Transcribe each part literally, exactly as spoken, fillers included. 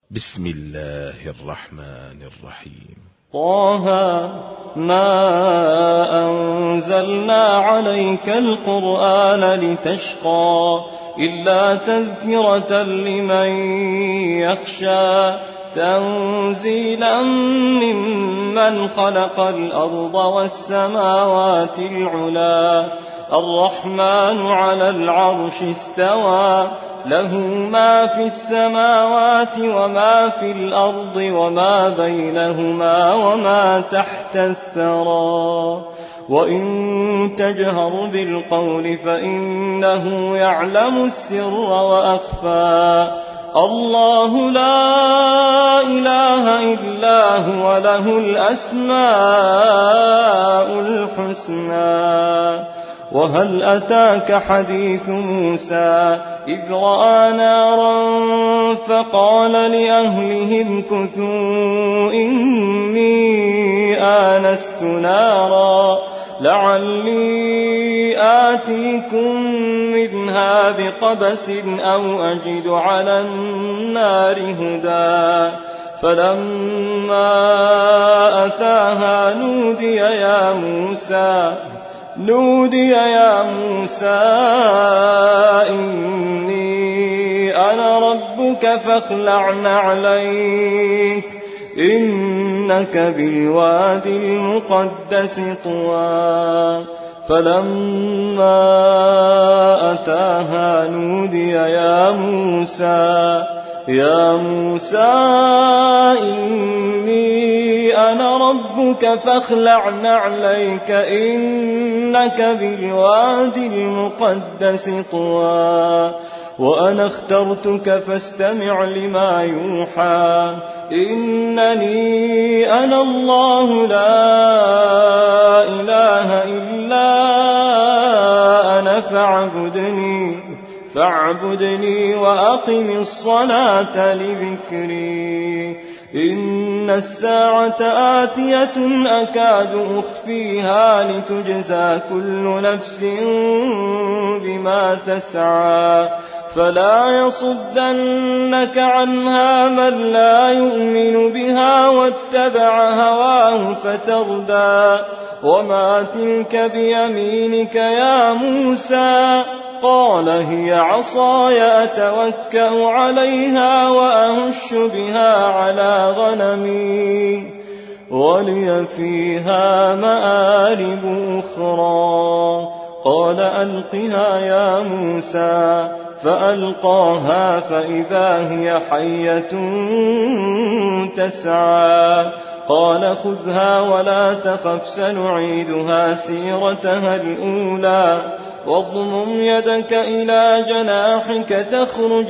بسم الله الرحمن الرحيم. طه ما أنزلنا عليك القرآن لتشقى إلا تذكرة لمن يخشى تنزيلا ممن خلق الأرض والسماوات العلا الرحمن على العرش استوى له ما في السماوات وما في الأرض وما بينهما وما تحت الثرى وإن تجهر بالقول فإنه يعلم السر وأخفى الله لا إله إلا هو له الأسماء الحسنى. وهل أتاك حديث موسى إذ رأى نارا فقال لأهلهم كثوا إني آنست نارا لعلي آتيكم منها بقبس أو أجد على النار هدى فلما أتاها نودي يا موسى نودي يا موسى إني أنا ربك فاخلع نعليك إنك بالواد المقدس طوى فلما أتاها نودي يا موسى يا موسى إني أنا ربك فاخلع نعليك إنك بالواد المقدس طوى وأنا اخترتك فاستمع لما يوحى إنني أنا الله لا إله إلا أنا فاعبدني فاعبدني وأقم الصلاة لذكري إن الساعة آتية أكاد أخفيها لتجزى كل نفس بما تسعى فلا يصدنك عنها من لا يؤمن بها واتبع هواه فتردى وما تلك بيمينك يا موسى قال هي عصاي أتوكأ عليها وأهش بها على غنمي ولي فيها مآرب أخرى قال ألقها يا موسى فألقاها فإذا هي حية تسعى قال خذها ولا تخف سنعيدها سيرتها الأولى واضمم يدك إلى جناحك تخرج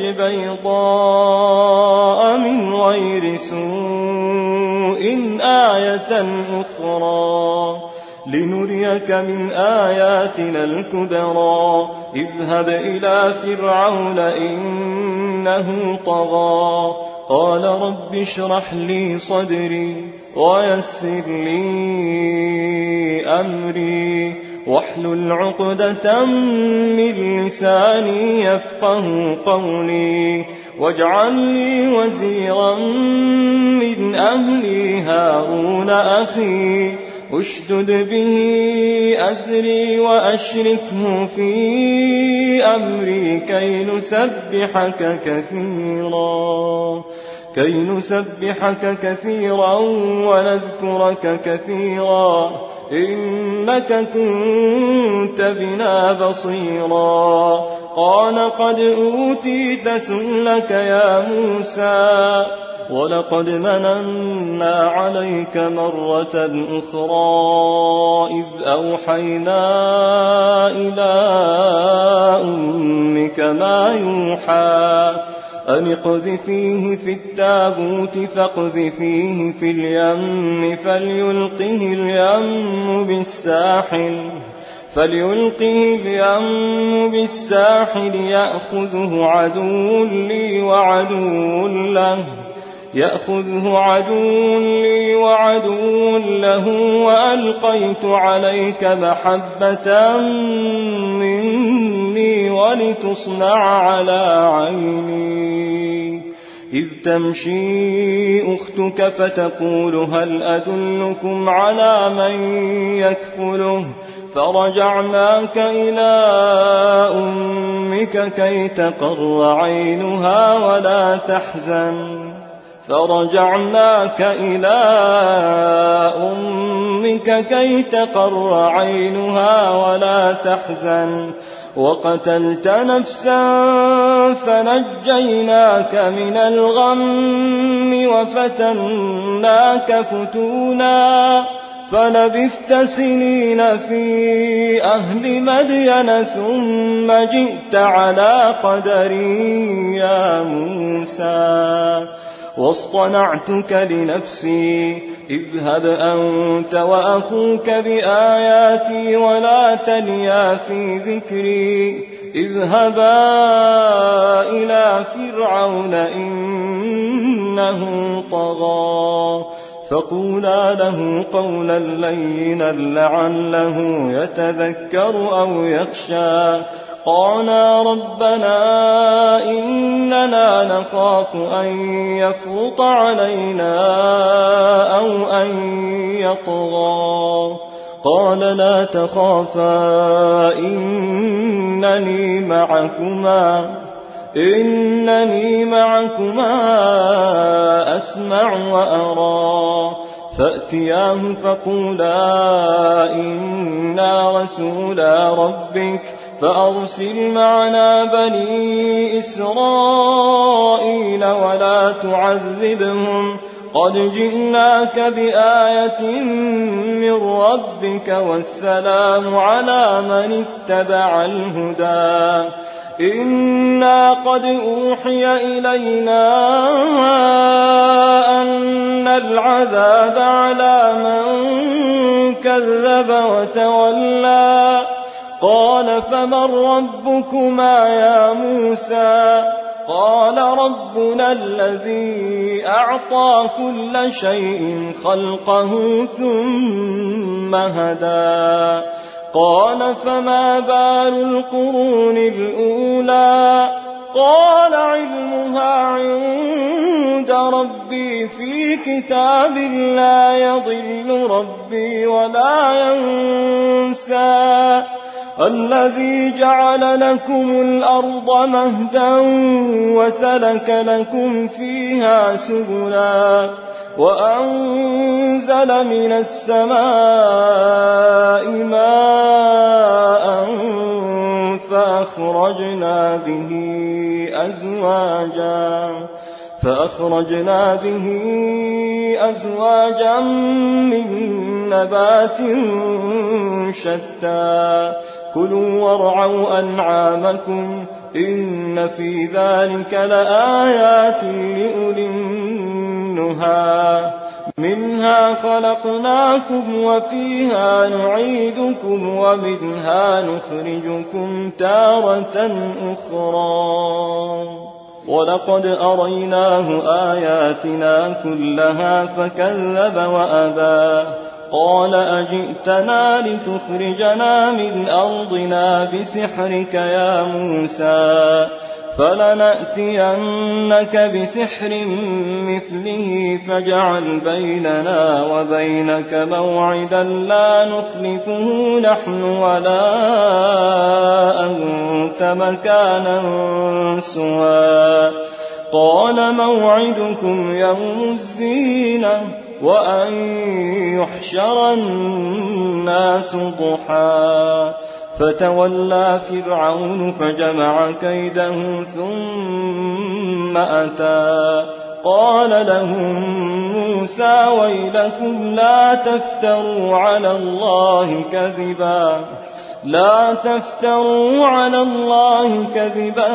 بيضاء من غير سوء آية أخرى لنريك من آياتنا الكبرى اذهب إلى فرعون إنه طغى قال رب اشرح لي صدري ويسر لي أمري واحلل عقدة من لساني يفقه قولي واجعل لي وزيرا من أهلي هارون أخي اشدد به أزري وأشركه في أمري كي نسبحك كثيرا كي نسبحك كثيرا ونذكرك كثيرا إنك كنت بنا بصيرا قال قد أوتيت سؤلك يا موسى ولقد مننا عليك مرة أخرى إذ أوحينا إلى أمك ما يوحى أن اقذفيه في التابوت فاقذفيه في اليم فليلقه اليم بالساحل فليلقه اليم بالساحل يأخذه عدو لي وعدو له يأخذه عدو لي وعدو له وألقيت عليك محبة مني ولتصنع على عيني إذ تمشي أختك فتقول هل أدلكم على من يكفله فرجعناك إلى أمك كي تقر عينها ولا تحزن فرجعناك إلى أمك كي تقر عينها ولا تحزن وقتلت نفسا فنجيناك من الغم وفتناك فتونا فلبثت سنين في أهل مدين ثم جئت على قدري يا موسى واصطنعتك لنفسي اذهب أنت وأخوك بآياتي ولا تنيا في ذكري اذهبا إلى فرعون إنه طغى فقولا له قولا لينا لعله يتذكر أو يخشى قالا ربنا إننا نخاف أن يفرط علينا أو أن يطغى قال لا تخافا إنني معكما إنني معكما أسمع وأرى فأتياه فقولا إنا رسولا ربك فأرسل معنا بني إسرائيل ولا تعذبهم قد جئناك بآية من ربك والسلام على من اتبع الهدى إنا قد أوحي إلينا أن العذاب على من كذب وتولى قال فمن ربكما يا موسى قال ربنا الذي أعطى كل شيء خلقه ثم هدى قال فما بال القرون الأولى قال علمها عند ربي في كتاب لا يضل ربي ولا ينسى الذي جعل لكم الأرض مهدا وسلك لكم فيها سبلا وأنزل من السماء ماء فأخرجنا به أزواجا فأخرجنا به أزواجا من نبات شتى كلوا وارعوا أنعامكم إن في ذلك لآيات لأولي النهى منها خلقناكم وفيها نعيدكم ومنها نخرجكم تارة أخرى ولقد أريناه آياتنا كلها فكذب وأبى قال أجئتنا لتخرجنا من أرضنا بسحرك يا موسى فلنأتينك بسحر مثله فاجعل بيننا وبينك موعدا لا نخلفه نحن ولا أنت مكانا سوى قال موعدكم يوم الزينة وأن يحشر الناس ضحى فتولى فرعون فجمع كيده ثم أتى قال لهم موسى ويلكم لا تفتروا على الله كذبا لا تفتروا على الله كذبا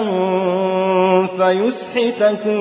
فيسحتكم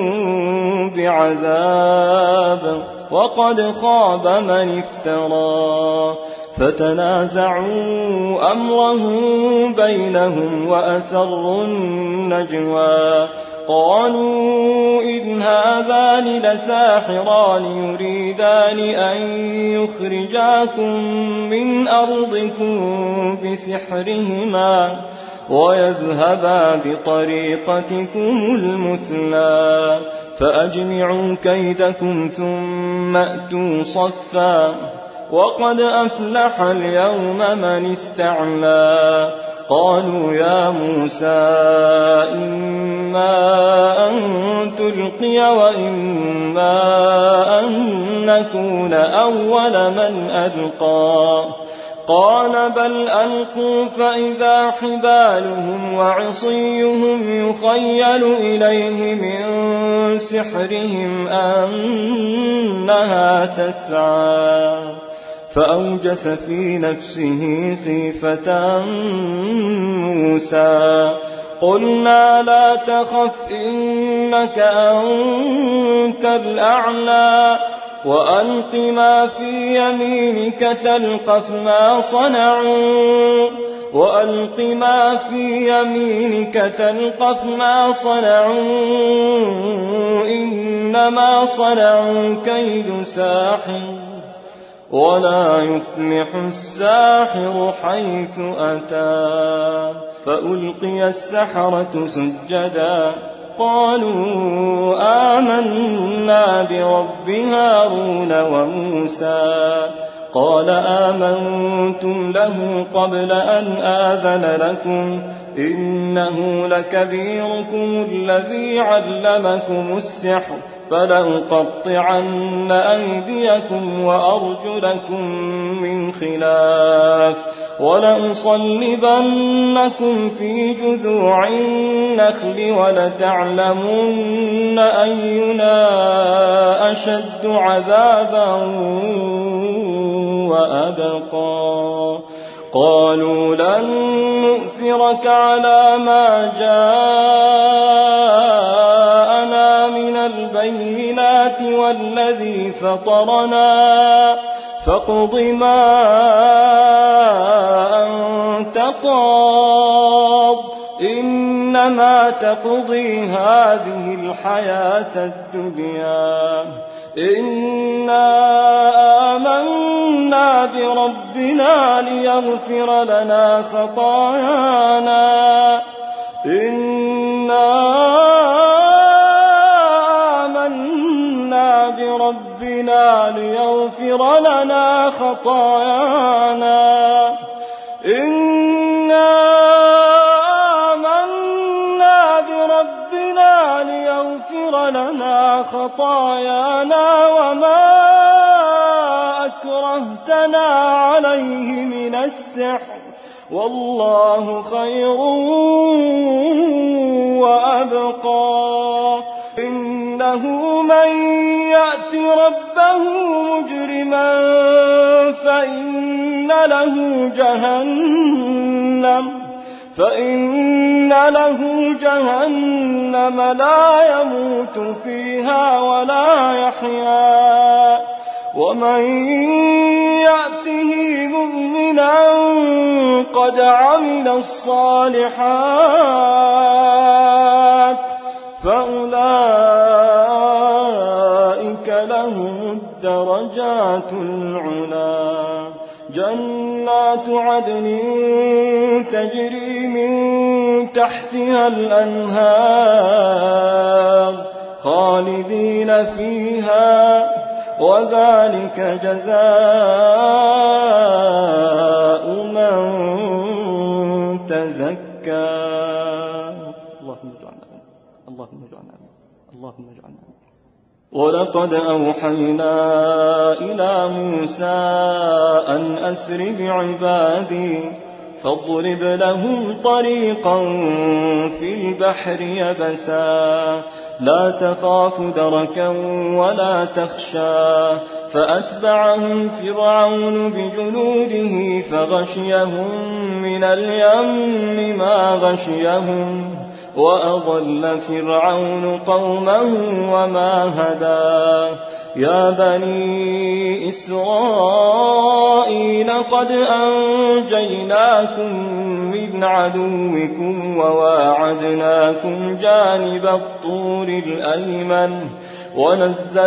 بعذاب وقد خاب من افترى فتنازعوا أمرهم بينهم وأسروا النجوى قالوا إن هذان لساحران يريدان أن يخرجاكم من أرضكم بسحرهما ويذهبا بطريقتكم المثلى فأجمعوا كيدكم ثم أتوا صفا وقد أفلح اليوم من استعلى قالوا يا موسى إما أن تلقي وإما أن نكون أول من ألقى قال بل ألقوا فإذا حبالهم وعصيهم يخيل إليه من سحرهم أنها تسعى فأوجس في نفسه خيفة موسى قلنا لا تخف إنك أنت الأعلى وألق ما في يمينك تلقف ما صنعوا وألق ما في يمينك تلقف ما صنعوا إنما صنعوا كيد ساحر ولا يفلح الساحر حيث أتى فألقي السحرة سجدا قالوا آمنا برب هارون وموسى قال آمنتم له قبل أن آذن لكم إنه لكبيركم الذي علمكم السحر فلأقطعن أيديكم وأرجلكم من خلاف ولأصلبنكم في جذوع النخل ولتعلمن أينا أشد عذابا وأبقى قالوا لن نؤثرك على ما جاءنا من البينات والذي فطرنا فاقض ما أنت قاض إنما تقضي هذه الحياة الدنيا إنا آمنا بربنا ليغفر لنا خطايانا إنا آمنا بربنا ليغفر لنا خطايانا إنا آمنا بربنا ليغفر لنا خطايانا وما أكرهتنا عليه من السحر والله خير وأبقى إنه من يأت ربه مجرما فإن له جهنم فإن له جهنم لا يموت فيها ولا يحيا ومن يأته مؤمنا قد عمل الصالحات فأولئك لهم الدرجات العلى جنات عدن تجري من تحتها الأنهار خالدين فيها وذلك جزاء من تزكى اللهم اجعلنا اللهم اجعلنا اللهم اجعلنا ولقد أوحينا إلى موسى أن أسر بعبادي فاضرب لهم طريقا في البحر يبسا لا تخاف دركا ولا تخشى فأتبعهم فرعون بجنوده فغشيهم من اليم ما غشيهم وأضل فرعون قومه وما هدى يا بني إسرائيل قد أنجيناكم من عدوكم وواعدناكم جانب الطور الأيمن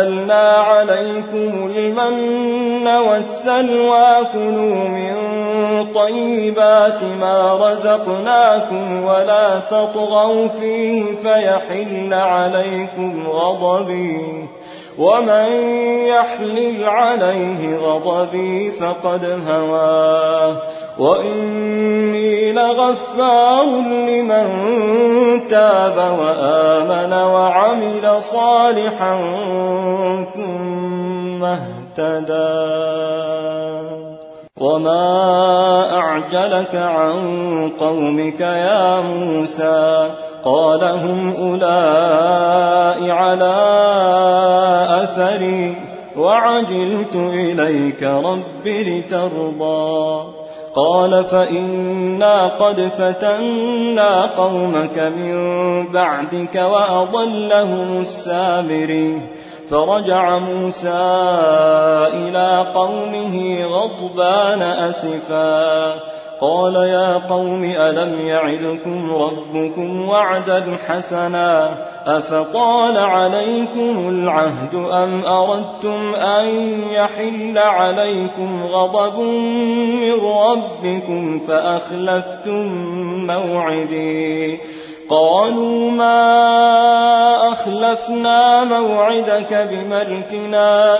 ونزلنا عليكم المن والسلوى كلوا من طيبات ما رزقناكم ولا تطغوا فيه فيحل عليكم غضبي ومن يحلل عليه غضبي فقد هوى وإني لغفار لمن تاب وآمن وعمل صالحا ثم اهتدى وما أعجلك عن قومك يا موسى قال هم أولئك على أثري وعجلت إليك رب لترضى قال فإنا قد فتنا قومك من بعدك وأضلهم السامري فرجع موسى إلى قومه غضبان أسفا قال يا قوم ألم يعدكم ربكم وعدا حسنا أفطال عليكم العهد أم أردتم أن يحل عليكم غضب من ربكم فأخلفتم موعدي قالوا ما أخلفنا موعدك بملكنا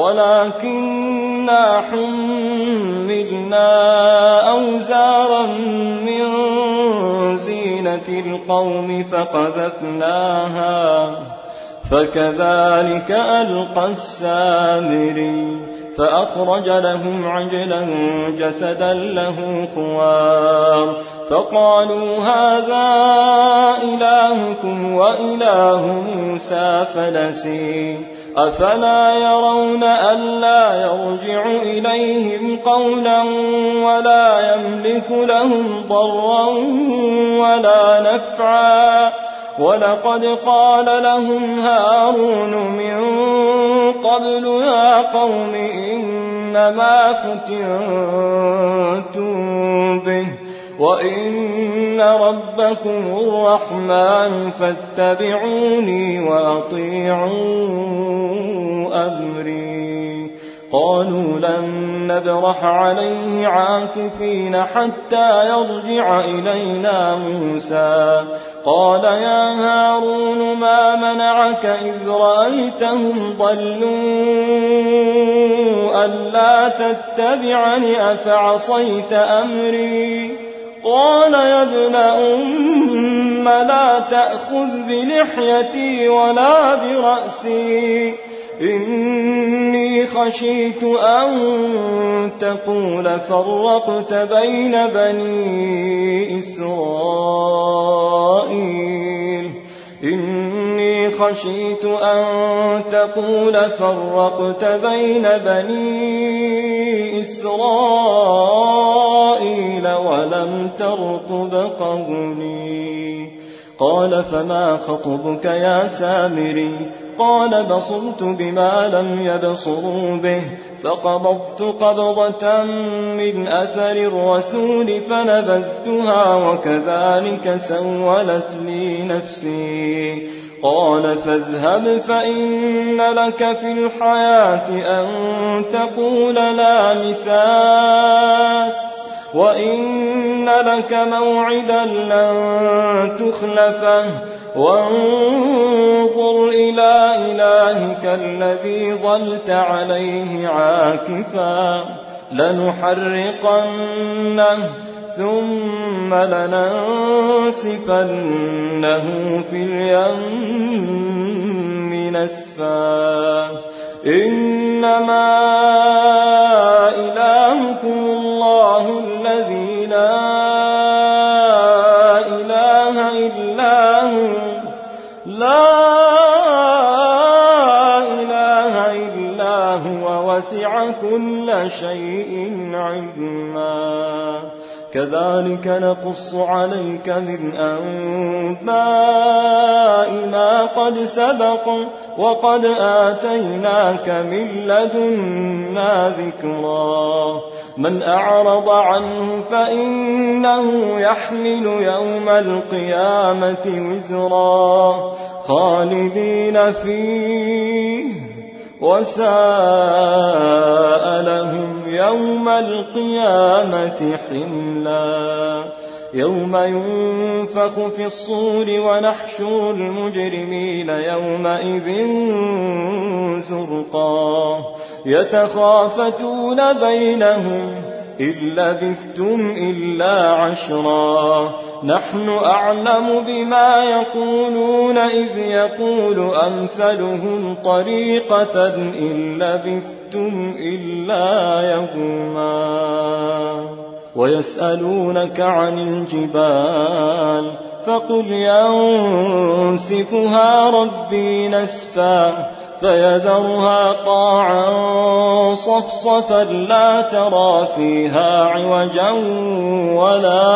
ولكننا حملنا أوزارا من زينة القوم فقذفناها فكذلك ألقى السامري فأخرج لهم عجلا جسدا له خوار فقالوا هذا إلهكم وإله موسى فنسي أفلا يرون ألا يرجع إليهم قولا ولا يملك لهم ضرا ولا نفعا ولقد قال لهم هارون من قبل يا قوم إنما فتنتم به وإن ربكم الرحمن فاتبعوني وأطيعوا أمري قالوا لن نبرح عليه عاكفين حتى يرجع إلينا موسى قال يا هارون ما منعك إذ رأيتهم ضلوا ألا تتبعني أفعصيت أمري قال يا ابن أم لا تأخذ بلحيتي ولا برأسي إني خشيت أن تقول فرقت بين بني إسرائيل إني خشيت أن تقول فرقت بين بني إسرائيل ولم ترقب قولي قال فما خطبك يا سامري قال بصرت بما لم يبصروا به فقبضت قبضة من أثر الرسول فنبذتها وكذلك سولت لي نفسي قال فاذهب فإن لك في الحياة أن تقول لا مساس وإن لك موعدا لن تخلفه وانظر إلى إلهك الذي ظلت عليه عاكفا لنحرقنه ثم لننسفنه في اليم نسفا إنما إلهكم الله الذي لا إله إلا هو لا إله إلا هو وسع كل شيء علما كذلك نقص عليك من أنباء ما قد سبق وقد آتيناك من لدنا ذكرا من أعرض عنه فإنه يحمل يوم القيامة وزرا خالدين فيه وساء لهم يوم القيامة حملا يوم ينفخ في الصور ونحشر المجرمين يومئذ زرقا يتخافتون بينهم إن لبثتم إلا عشرا نحن أعلم بما يقولون إذ يقول أمثلهم طريقة إن لبثتم إلا يوما ويسألونك عن الجبال فقل ينسفها ربي نسفا فيذرها قاعا صفصفا لا ترى فيها عوجا ولا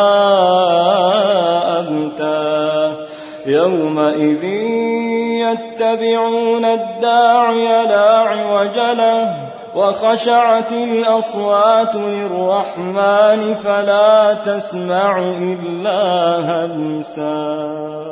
أمتا يومئذ يتبعون الداعي لا عوج له وخشعت الأصوات للرحمن فلا تسمع إلا همسا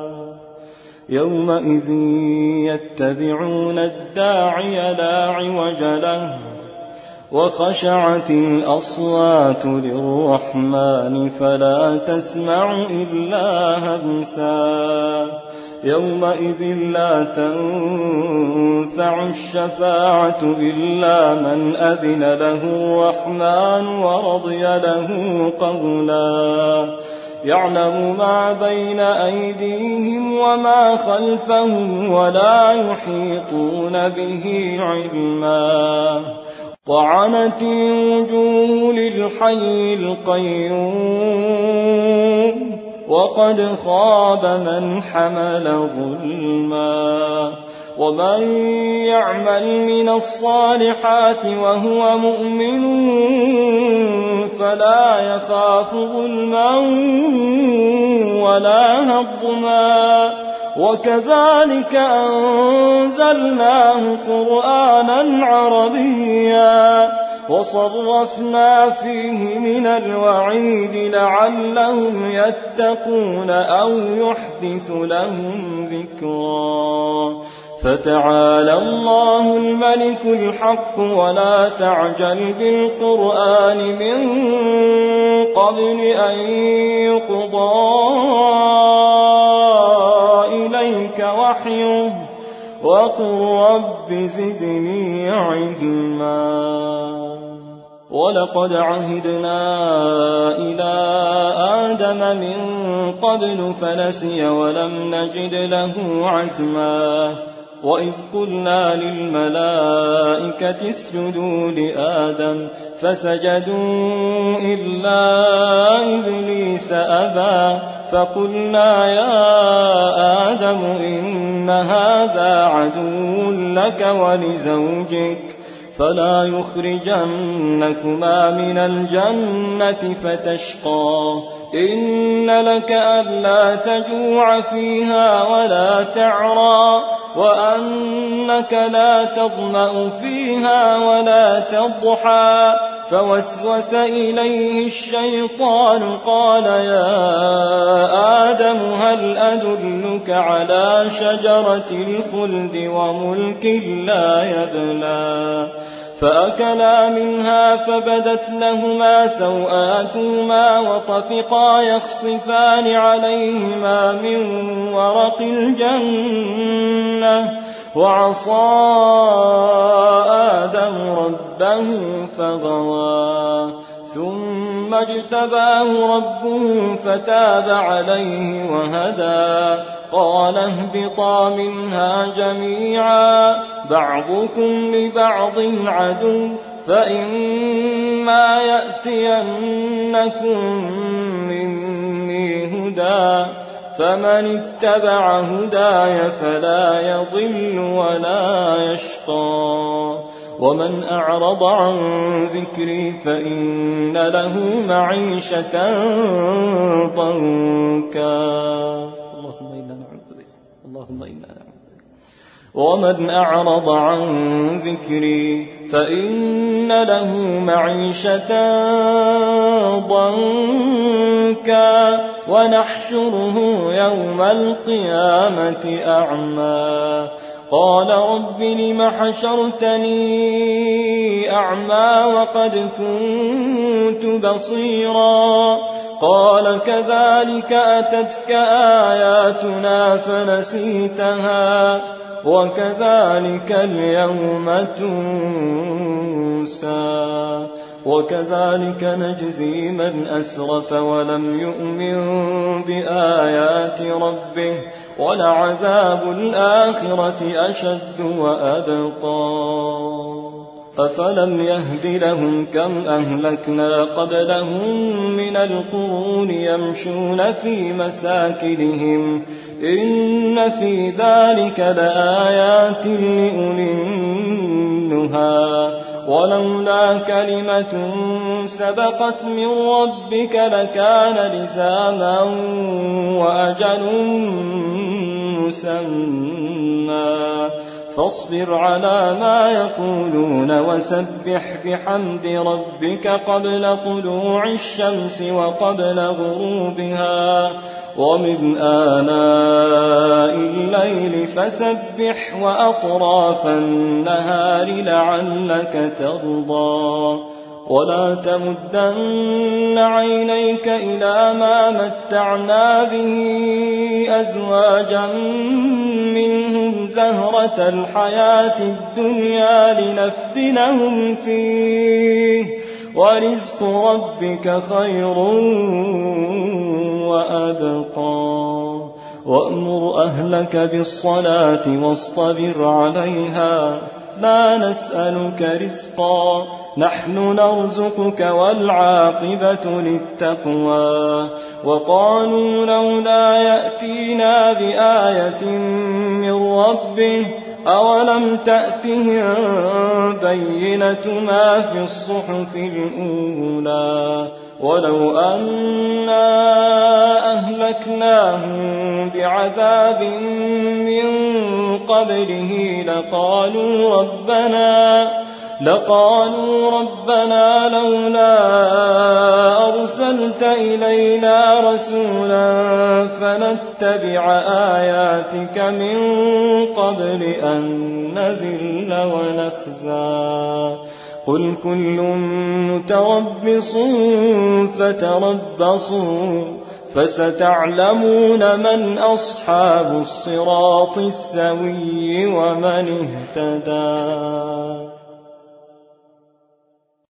يومئذ يتبعون الداعي لا عوج له وخشعت الأصوات للرحمن فلا تسمع إلا همسا يومئذ لا تنفع الشفاعة إلا من أذن له الرحمن ورضي له قولا يعلم ما بين أيديهم وما خلفهم ولا يحيطون به علما وعنت الوجوه للحي القيوم وقد خاب من حمل ظلما ومن يعمل من الصالحات وهو مؤمن فلا يخاف ظلما ولا هضما وكذلك أنزلناه قرآنا عربيا وصرفنا فيه من الوعيد لعلهم يتقون أو يحدث لهم ذكرا فتعالى الله الملك الحق ولا تعجل بالقرآن من قبل أن يقضى إليك وحيه وقل رب زدني علما ولقد عهدنا إلى آدم من قبل فنسي ولم نجد له عزما وإذ قلنا للملائكة اسجدوا لآدم فسجدوا إلا إبليس أبى فقلنا يا آدم إن هذا عدو لك ولزوجك فلا يخرجنكما من الجنة فتشقى إن لك ألا تجوع فيها ولا تعرى وأنك لا تظمأ فيها ولا تضحى فوسوس إليه الشيطان قال يا آدم هل أدلك على شجرة الخلد وملك لا يبلى فأكلا منها فبدت لهما سوآتهما وطفقا يخصفان عليهما من ورق الجنة وعصى آدم ربه فغوى ثم اجتباه ربه فتاب عليه وهدى قال اهبطا منها جميعا بعضكم لبعض عدو فإما يأتينكم مني هدى فمن اتبع هداي فلا يضل ولا يشقى ومن أعرض عن ذكري فإن له معيشة ضنكا اللهم إنا نعوذ بك اللهم إنا نعوذ بك ومن أعرض عن ذكري فإن له معيشة ضنكا ونحشره يوم القيامة أعمى قال رب لم حشرتني أعمى وقد كنت بصيرا قال كذلك أتتك آياتنا فنسيتها وكذلك اليوم تنسى وكذلك نجزي من أسرف ولم يؤمن بآيات ربه ولعذاب الآخرة أشد وأبقى أفلم يهد لهم كم أهلكنا قبلهم من القرون يمشون في مساكنهم إن في ذلك لآيات لأولي النهى ولولا كلمة سبقت من ربك لكان لزاما وأجل مسمى فاصبر على ما يقولون وسبح بحمد ربك قبل طلوع الشمس وقبل غروبها ومن آناء الليل فسبح وأطراف النهار لعلك ترضى ولا تمدن عينيك إلى ما متعنا به أزواجا منهم زهرة الحياة الدنيا لنفتنهم فيه ورزق ربك خير وأبقى وأمر أهلك بالصلاة واصطبر عليها لا نسألك رزقا نحن نرزقك والعاقبة للتقوى وقالوا لولا يأتينا بآية من ربه أولم تأتهم بينة ما في الصحف الأولى ولو أنا أهلكناهم بعذاب من قبله لقالوا ربنا لقالوا ربنا لولا أرسلت إلينا رسولا فنتبع آياتك من قبل أن نذل ونخزى قل كل متربص فتربصوا فستعلمون من أصحاب الصراط السوي ومن اهتدى.